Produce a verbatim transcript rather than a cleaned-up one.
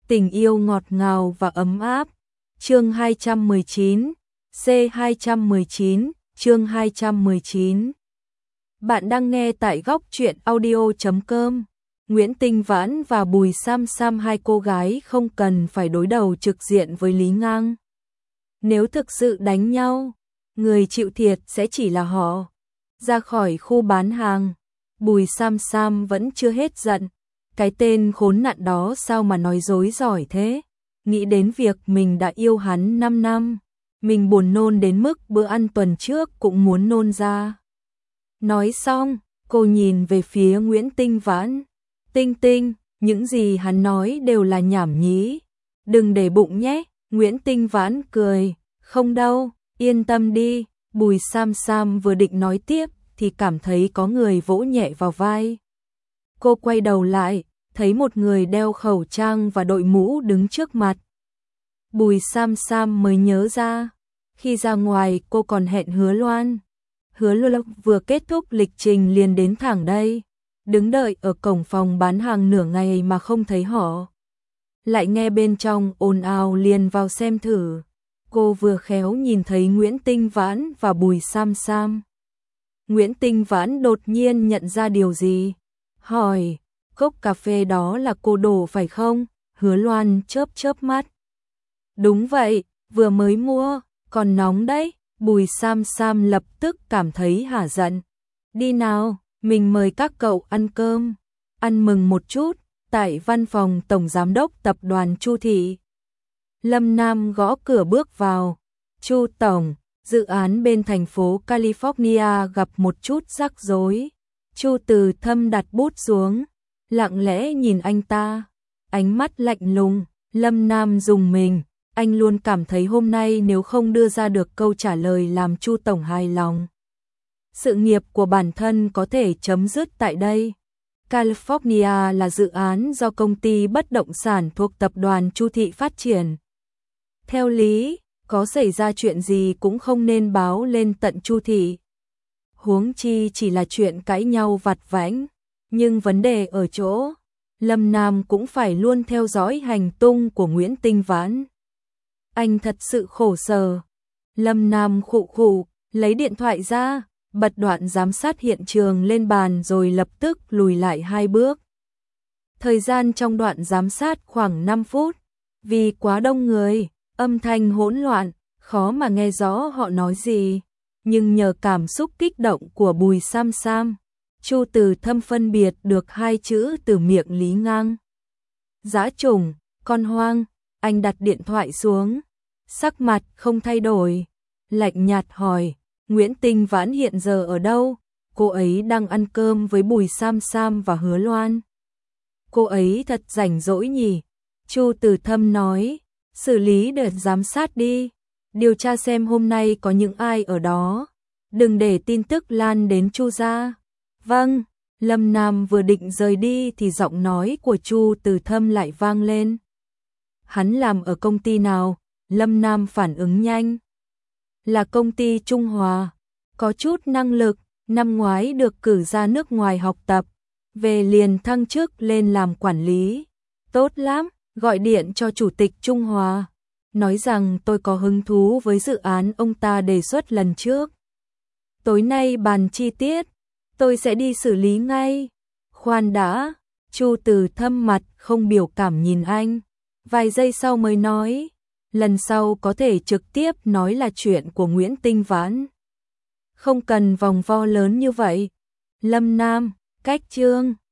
Tình yêu ngọt ngào và ấm áp. Chương hai trăm mười chín, C hai trăm mười chín, chương hai trăm mười chín. Bạn đang nghe tại góc truyện audio chấm com. Nguyễn Tinh Vãn và Bùi Sam Sam, hai cô gái không cần phải đối đầu trực diện với Lý Ngang. Nếu thực sự đánh nhau, người chịu thiệt sẽ chỉ là họ. Ra khỏi khu bán hàng, Bùi Sam Sam vẫn chưa hết giận. Cái tên khốn nạn đó sao mà nói dối giỏi thế? Nghĩ đến việc mình đã yêu hắn năm năm, mình buồn nôn đến mức bữa ăn tuần trước cũng muốn nôn ra. Nói xong, cô nhìn về phía Nguyễn Tinh Vãn. Tinh Tinh, những gì hắn nói đều là nhảm nhí. Đừng để bụng nhé. Nguyễn Tinh Vãn cười. Không đâu, yên tâm đi. Bùi Sam Sam vừa định nói tiếp thì cảm thấy có người vỗ nhẹ vào vai. Cô quay đầu lại, thấy một người đeo khẩu trang và đội mũ đứng trước mặt. Bùi Sam Sam mới nhớ ra, khi ra ngoài cô còn hẹn Hứa Loan. Hứa Loan vừa kết thúc lịch trình liền đến thẳng đây, đứng đợi ở cổng phòng bán hàng nửa ngày mà không thấy họ. Lại nghe bên trong ồn ào liền vào xem thử. Cô vừa khéo nhìn thấy Nguyễn Tinh Vãn và Bùi Sam Sam. Nguyễn Tinh Vãn đột nhiên nhận ra điều gì, hỏi, cốc cà phê đó là cô đổ phải không? Hứa Loan chớp chớp mắt. Đúng vậy, vừa mới mua, còn nóng đấy. Bùi Sam Sam lập tức cảm thấy hả giận. Đi nào, mình mời các cậu ăn cơm, ăn mừng một chút, tại văn phòng Tổng Giám đốc Tập đoàn Chu Thị. Lâm Nam gõ cửa bước vào. Chu Tổng, dự án bên thành phố California gặp một chút rắc rối. Chu Từ Thâm đặt bút xuống, lặng lẽ nhìn anh ta, ánh mắt lạnh lùng. Lâm Nam rùng mình, anh luôn cảm thấy hôm nay nếu không đưa ra được câu trả lời làm Chu Tổng hài lòng, sự nghiệp của bản thân có thể chấm dứt tại đây. California là dự án do công ty bất động sản thuộc Tập đoàn Chu Thị phát triển. Theo lý, có xảy ra chuyện gì cũng không nên báo lên tận Chu Thị. Huống chi chỉ là chuyện cãi nhau vặt vãnh, nhưng vấn đề ở chỗ, Lâm Nam cũng phải luôn theo dõi hành tung của Nguyễn Tinh Vãn. Anh thật sự khổ sở. Lâm Nam khụ khụ, lấy điện thoại ra, bật đoạn giám sát hiện trường lên bàn rồi lập tức lùi lại hai bước. Thời gian trong đoạn giám sát khoảng năm phút, vì quá đông người, âm thanh hỗn loạn, khó mà nghe rõ họ nói gì, nhưng nhờ cảm xúc kích động của Bùi Sam Sam, Chu Từ Thâm phân biệt được hai chữ từ miệng Lý Ngang. Dã trùng, con hoang. Anh đặt điện thoại xuống, sắc mặt không thay đổi, lạnh nhạt hỏi, Nguyễn Tinh Vãn hiện giờ ở đâu? Cô ấy đang ăn cơm với Bùi Sam Sam và Hứa Loan. Cô ấy thật rảnh rỗi nhỉ? Chu Từ Thâm nói, xử lý đợt giám sát đi, điều tra xem hôm nay có những ai ở đó, đừng để tin tức lan đến Chu gia. Vâng. Lâm Nam vừa định rời đi thì giọng nói của Chu Từ Thâm lại vang lên. Hắn làm ở công ty nào? Lâm Nam phản ứng nhanh. Là công ty Trung Hòa, có chút năng lực, năm ngoái được cử ra nước ngoài học tập, về liền thăng chức lên làm quản lý. Tốt lắm, gọi điện cho chủ tịch Trung Hòa, nói rằng tôi có hứng thú với dự án ông ta đề xuất lần trước. Tối nay bàn chi tiết, tôi sẽ đi xử lý ngay. Khoan đã. Chu Từ Thâm mặt không biểu cảm nhìn anh, vài giây sau mới nói, lần sau có thể trực tiếp nói là chuyện của Nguyễn Tinh Vãn. Không cần vòng vo lớn như vậy. Lâm Nam, cách chương.